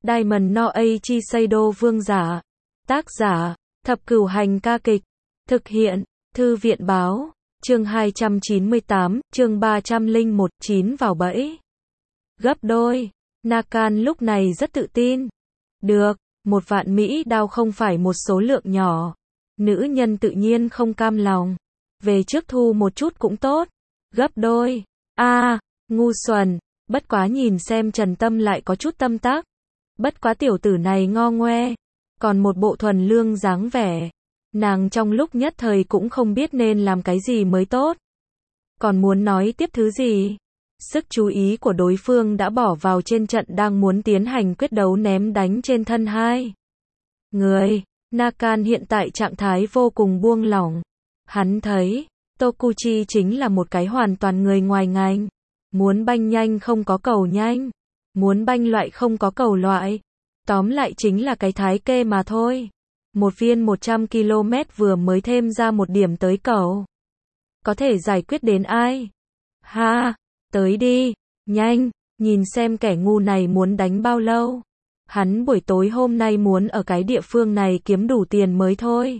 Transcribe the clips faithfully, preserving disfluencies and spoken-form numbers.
Diamond no Eiichi Seido Vương giả. Tác giả, Thập Cửu Hành ca kịch. Thực hiện, Thư viện báo. Chương hai trăm chín mươi tám, chương ba trăm lẻ một, chín vào bẫy. Gấp đôi. Nakan lúc này rất tự tin. Được, một vạn Mỹ đao không phải một số lượng nhỏ. Nữ nhân tự nhiên không cam lòng. Về trước thu một chút cũng tốt. Gấp đôi. A, à, ngu xuẩn. Bất quá nhìn xem Trần Tâm lại có chút tâm tác. Bất quá tiểu tử này ngo ngoe. Còn một bộ thuần lương dáng vẻ. Nàng trong lúc nhất thời cũng không biết nên làm cái gì mới tốt. Còn muốn nói tiếp thứ gì? Sức chú ý của đối phương đã bỏ vào trên trận đang muốn tiến hành quyết đấu ném đánh trên thân hai người. Nakan hiện tại trạng thái vô cùng buông lỏng. Hắn thấy, Tokuchi chính là một cái hoàn toàn người ngoài ngành. Muốn banh nhanh không có cầu nhanh. Muốn banh loại không có cầu loại. Tóm lại chính là cái thái kê mà thôi. Một viên một trăm ki lô mét vừa mới thêm ra một điểm tới cầu. Có thể giải quyết đến ai? Ha, tới đi, nhanh, nhìn xem kẻ ngu này muốn đánh bao lâu. Hắn buổi tối hôm nay muốn ở cái địa phương này kiếm đủ tiền mới thôi.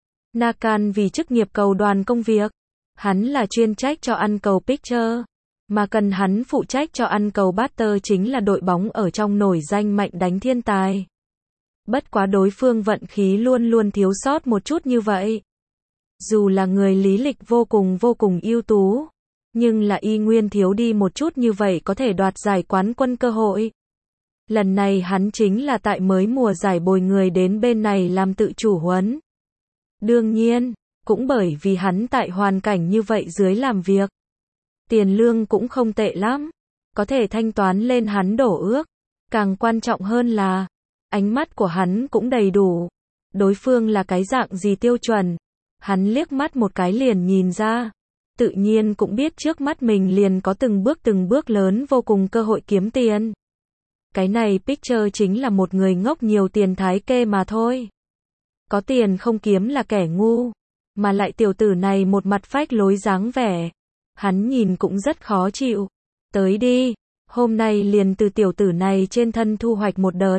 Nakan vì chức nghiệp cầu đoàn công việc. Hắn là chuyên trách cho ăn cầu Picture. Mà cần hắn phụ trách cho ăn cầu Butter chính là đội bóng ở trong nổi danh mạnh đánh thiên tài. Bất quá đối phương vận khí luôn luôn thiếu sót một chút như vậy. Dù là người lý lịch vô cùng vô cùng ưu tú, nhưng là y nguyên thiếu đi một chút như vậy có thể đoạt giải quán quân cơ hội. Lần này hắn chính là tại mới mùa giải bồi người đến bên này làm tự chủ huấn. Đương nhiên, cũng bởi vì hắn tại hoàn cảnh như vậy dưới làm việc. Tiền lương cũng không tệ lắm, có thể thanh toán lên hắn đổ ước. Càng quan trọng hơn là, ánh mắt của hắn cũng đầy đủ. Đối phương là cái dạng gì tiêu chuẩn, hắn liếc mắt một cái liền nhìn ra. Tự nhiên cũng biết trước mắt mình liền có từng bước từng bước lớn vô cùng cơ hội kiếm tiền. Cái này Picture chính là một người ngốc nhiều tiền thái kê mà thôi. Có tiền không kiếm là kẻ ngu. Mà lại tiểu tử này một mặt phách lối dáng vẻ. Hắn nhìn cũng rất khó chịu. Tới đi, hôm nay liền từ tiểu tử này trên thân thu hoạch một đợt.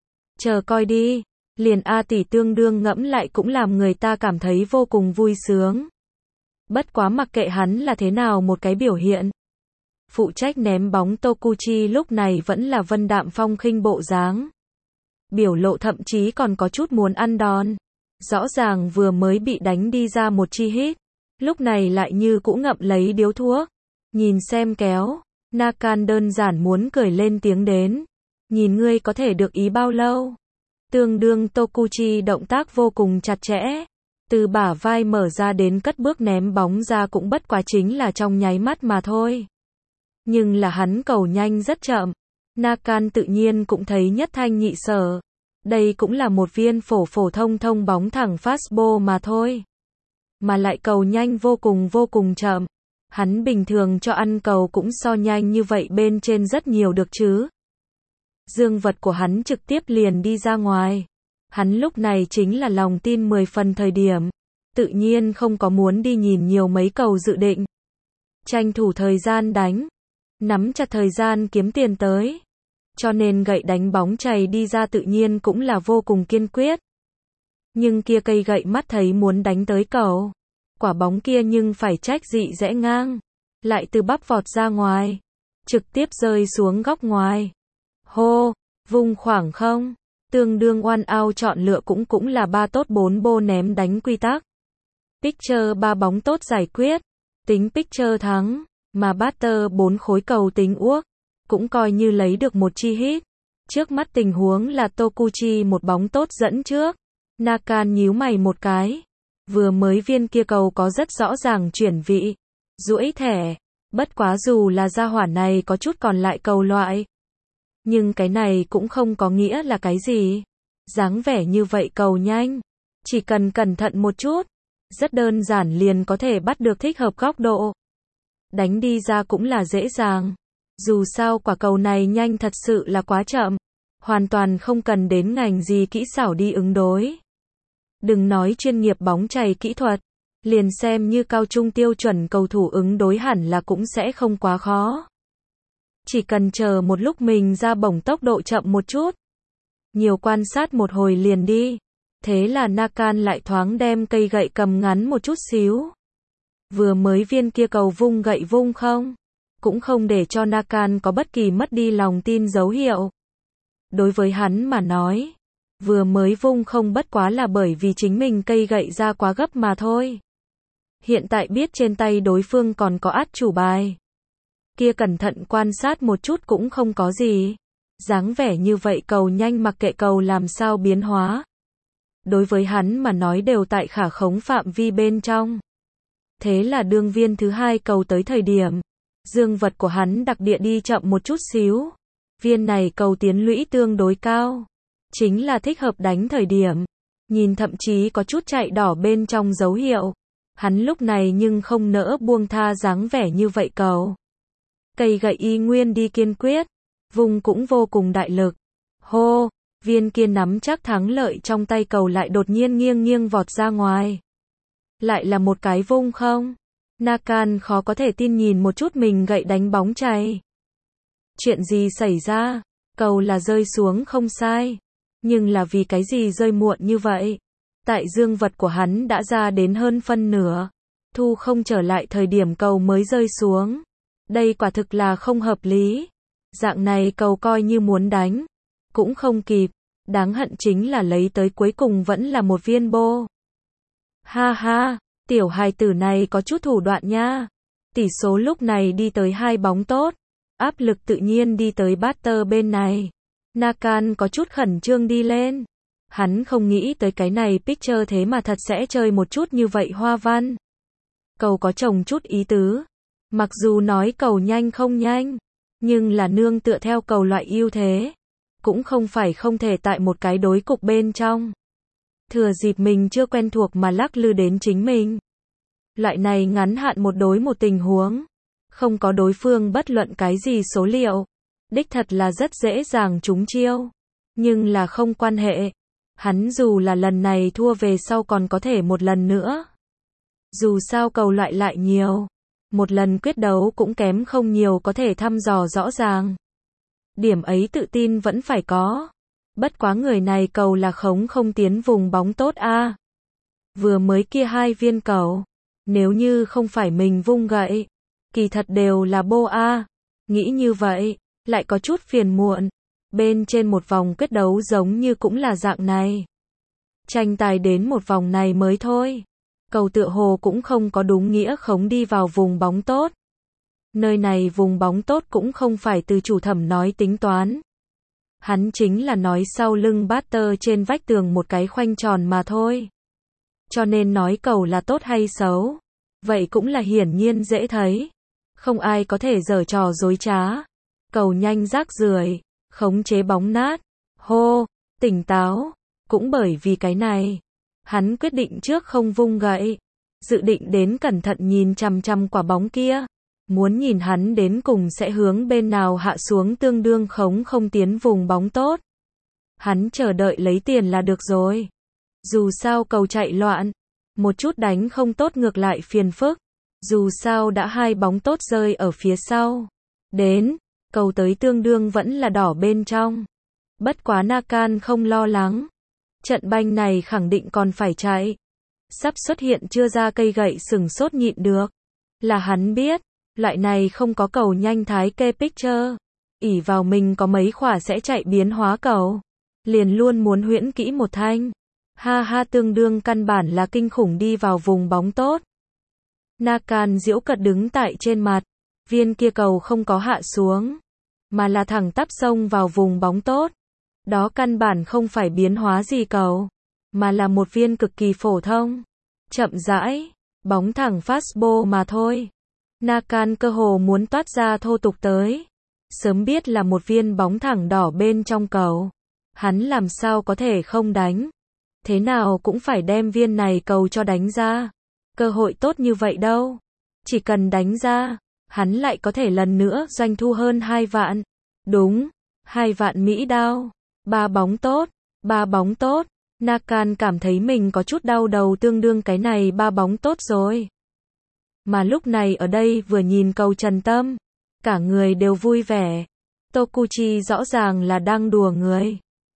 Chờ coi đi, liền A tỷ tương đương ngẫm lại cũng làm người ta cảm thấy vô cùng vui sướng. Bất quá mặc kệ hắn là thế nào một cái biểu hiện. Phụ trách ném bóng Tokuchi lúc này vẫn là vân đạm phong khinh bộ dáng. Biểu lộ thậm chí còn có chút muốn ăn đòn. Rõ ràng vừa mới bị đánh đi ra một chi hit. Lúc này lại như cũ ngậm lấy điếu thuốc. Nhìn xem kéo. Nakan đơn giản muốn cười lên tiếng đến. Nhìn ngươi có thể được ý bao lâu. Tương đương Tokuchi động tác vô cùng chặt chẽ. Từ bả vai mở ra đến cất bước ném bóng ra cũng bất quá chính là trong nháy mắt mà thôi. Nhưng là hắn cầu nhanh rất chậm. Nakan tự nhiên cũng thấy nhất thanh nhị sở. Đây cũng là một viên phổ phổ thông thông bóng thẳng fastball mà thôi. Mà lại cầu nhanh vô cùng vô cùng chậm. Hắn bình thường cho ăn cầu cũng so nhanh như vậy bên trên rất nhiều được chứ. Dương vật của hắn trực tiếp liền đi ra ngoài. Hắn lúc này chính là lòng tin mười phần thời điểm. Tự nhiên không có muốn đi nhìn nhiều mấy cầu dự định. Tranh thủ thời gian đánh. Nắm chặt thời gian kiếm tiền tới. Cho nên gậy đánh bóng chày đi ra tự nhiên cũng là vô cùng kiên quyết. Nhưng kia cây gậy mắt thấy muốn đánh tới cầu. Quả bóng kia nhưng phải trách dị rẽ ngang. Lại từ bắp vọt ra ngoài. Trực tiếp rơi xuống góc ngoài. Hô, vùng khoảng không. Tương đương one out chọn lựa cũng cũng là ba tốt bốn bô ném đánh quy tắc. Picture ba bóng tốt giải quyết. Tính Picture thắng. Mà Butter bốn khối cầu tính uốc. Cũng coi như lấy được một chi hit. Trước mắt tình huống là Tokuchi một bóng tốt dẫn trước. Nakan nhíu mày một cái. Vừa mới viên kia cầu có rất rõ ràng chuyển vị. Duỗi thẻ. Bất quá dù là gia hỏa này có chút còn lại cầu loại. Nhưng cái này cũng không có nghĩa là cái gì. Dáng vẻ như vậy cầu nhanh. Chỉ cần cẩn thận một chút. Rất đơn giản liền có thể bắt được thích hợp góc độ. Đánh đi ra cũng là dễ dàng. Dù sao quả cầu này nhanh thật sự là quá chậm. Hoàn toàn không cần đến ngành gì kỹ xảo đi ứng đối. Đừng nói chuyên nghiệp bóng chày kỹ thuật. Liền xem như cao trung tiêu chuẩn cầu thủ ứng đối hẳn là cũng sẽ không quá khó. Chỉ cần chờ một lúc mình ra bổng tốc độ chậm một chút. Nhiều quan sát một hồi liền đi. Thế là Nakan lại thoáng đem cây gậy cầm ngắn một chút xíu. Vừa mới viên kia cầu vung gậy vung không, cũng không để cho Nakan có bất kỳ mất đi lòng tin dấu hiệu. Đối với hắn mà nói, vừa mới vung không bất quá là bởi vì chính mình cây gậy ra quá gấp mà thôi. Hiện tại biết trên tay đối phương còn có át chủ bài. Kia cẩn thận quan sát một chút cũng không có gì. Dáng vẻ như vậy cầu nhanh mặc kệ cầu làm sao biến hóa. Đối với hắn mà nói đều tại khả khống phạm vi bên trong. Thế là đương viên thứ hai cầu tới thời điểm, dương vật của hắn đặc địa đi chậm một chút xíu. Viên này cầu tiến lũy tương đối cao. Chính là thích hợp đánh thời điểm. Nhìn thậm chí có chút chạy đỏ bên trong dấu hiệu. Hắn lúc này nhưng không nỡ buông tha dáng vẻ như vậy cầu. Cây gậy y nguyên đi kiên quyết. Vùng cũng vô cùng đại lực. Hô, viên kia nắm chắc thắng lợi trong tay cầu lại đột nhiên nghiêng nghiêng vọt ra ngoài. Lại là một cái vung không? Nakan khó có thể tin nhìn một chút mình gậy đánh bóng chày. Chuyện gì xảy ra? Cầu là rơi xuống không sai. Nhưng là vì cái gì rơi muộn như vậy? Tại dương vật của hắn đã ra đến hơn phân nửa. Thu không trở lại thời điểm cầu mới rơi xuống. Đây quả thực là không hợp lý. Dạng này cầu coi như muốn đánh. Cũng không kịp. Đáng hận chính là lấy tới cuối cùng vẫn là một viên bô. Ha ha, tiểu hài tử này có chút thủ đoạn nha. Tỷ số lúc này đi tới hai bóng tốt. Áp lực tự nhiên đi tới batter bên này. Nakan có chút khẩn trương đi lên. Hắn không nghĩ tới cái này pitcher thế mà thật sẽ chơi một chút như vậy hoa văn. Cầu có trồng chút ý tứ. Mặc dù nói cầu nhanh không nhanh, nhưng là nương tựa theo cầu loại ưu thế. Cũng không phải không thể tại một cái đối cục bên trong. Thừa dịp mình chưa quen thuộc mà lắc lư đến chính mình. Loại này ngắn hạn một đối một tình huống. Không có đối phương bất luận cái gì số liệu. Đích thật là rất dễ dàng trúng chiêu. Nhưng là không quan hệ. Hắn dù là lần này thua về sau còn có thể một lần nữa. Dù sao cầu loại lại nhiều. Một lần quyết đấu cũng kém không nhiều có thể thăm dò rõ ràng. Điểm ấy tự tin vẫn phải có. Bất quá người này cầu là khống không tiến vùng bóng tốt a. À. Vừa mới kia hai viên cầu. Nếu như không phải mình vung gậy. Kỳ thật đều là bô a. À. Nghĩ như vậy. Lại có chút phiền muộn. Bên trên một vòng quyết đấu giống như cũng là dạng này. Tranh tài đến một vòng này mới thôi. Cầu tựa hồ cũng không có đúng nghĩa khống đi vào vùng bóng tốt. Nơi này vùng bóng tốt cũng không phải từ chủ thẩm nói tính toán. Hắn chính là nói sau lưng batter trên vách tường một cái khoanh tròn mà thôi. Cho nên nói cầu là tốt hay xấu. Vậy cũng là hiển nhiên dễ thấy. Không ai có thể giở trò dối trá. Cầu nhanh rác rưởi, khống chế bóng nát. Hô, tỉnh táo. Cũng bởi vì cái này. Hắn quyết định trước không vung gậy. Dự định đến cẩn thận nhìn chằm chằm quả bóng kia. Muốn nhìn hắn đến cùng sẽ hướng bên nào hạ xuống tương đương khống không tiến vùng bóng tốt. Hắn chờ đợi lấy tiền là được rồi. Dù sao cầu chạy loạn. Một chút đánh không tốt ngược lại phiền phức. Dù sao đã hai bóng tốt rơi ở phía sau. Đến, cầu tới tương đương vẫn là đỏ bên trong. Bất quá Nakan không lo lắng. Trận banh này khẳng định còn phải chạy. Sắp xuất hiện chưa ra cây gậy sừng sốt nhịn được. Là hắn biết. Loại này không có cầu nhanh thái kê pitcher. ỷ vào mình có mấy khỏa sẽ chạy biến hóa cầu. Liền luôn muốn huyễn kỹ một thanh. Ha ha tương đương căn bản là kinh khủng đi vào vùng bóng tốt. Nakan giễu cợt đứng tại trên mặt. Viên kia cầu không có hạ xuống. Mà là thẳng tắp xông vào vùng bóng tốt. Đó căn bản không phải biến hóa gì cầu. Mà là một viên cực kỳ phổ thông. Chậm rãi. Bóng thẳng fastball mà thôi. Nakan cơ hồ muốn toát ra thô tục tới. Sớm biết là một viên bóng thẳng đỏ bên trong cầu. Hắn làm sao có thể không đánh. Thế nào cũng phải đem viên này cầu cho đánh ra. Cơ hội tốt như vậy đâu. Chỉ cần đánh ra. Hắn lại có thể lần nữa doanh thu hơn hai vạn. Đúng. Hai vạn Mỹ đao. Ba bóng tốt. Ba bóng tốt. Nakan cảm thấy mình có chút đau đầu tương đương cái này ba bóng tốt rồi. Mà lúc này ở đây vừa nhìn cầu Trần Tâm. Cả người đều vui vẻ. Tokuchi rõ ràng là đang đùa người.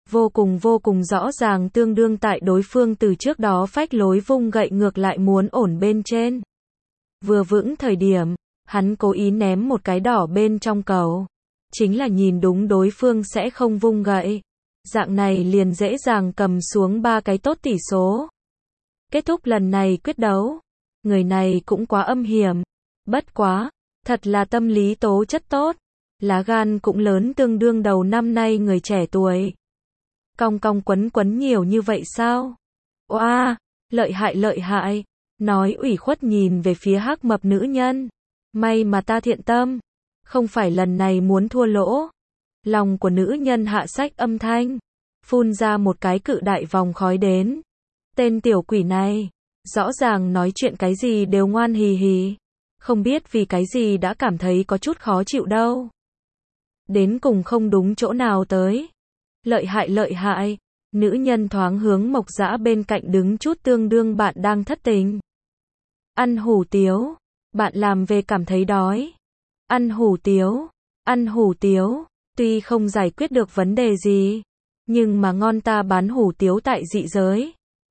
vô cùng vô cùng rõ ràng tương đương tại đối phương từ trước đó phách lối vung gậy ngược lại muốn ổn bên trên. Vừa vững thời điểm, hắn cố ý ném một cái đỏ bên trong cầu. Chính là nhìn đúng đối phương sẽ không vung gậy. Dạng này liền dễ dàng cầm xuống ba cái tốt tỷ số. Kết thúc lần này quyết đấu. Người này cũng quá âm hiểm. Bất quá, thật là tâm lý tố chất tốt. Lá gan cũng lớn tương đương đầu năm nay người trẻ tuổi. Cong cong quấn quấn nhiều như vậy sao? Oa, lợi hại lợi hại. Nói ủy khuất nhìn về phía hắc mập nữ nhân. May mà ta thiện tâm. Không phải lần này muốn thua lỗ. Lòng của nữ nhân hạ sách âm thanh. Phun ra một cái cự đại vòng khói đến. Tên tiểu quỷ này. Rõ ràng nói chuyện cái gì đều ngoan hì hì. Không biết vì cái gì đã cảm thấy có chút khó chịu đâu. Đến cùng không đúng chỗ nào tới. Lợi hại lợi hại. Nữ nhân thoáng hướng Mộc Dã bên cạnh đứng chút tương đương bạn đang thất tình. Ăn hủ tiếu. Bạn làm về cảm thấy đói. Ăn hủ tiếu. Ăn hủ tiếu. Tuy không giải quyết được vấn đề gì. Nhưng mà ngon ta bán hủ tiếu tại dị giới.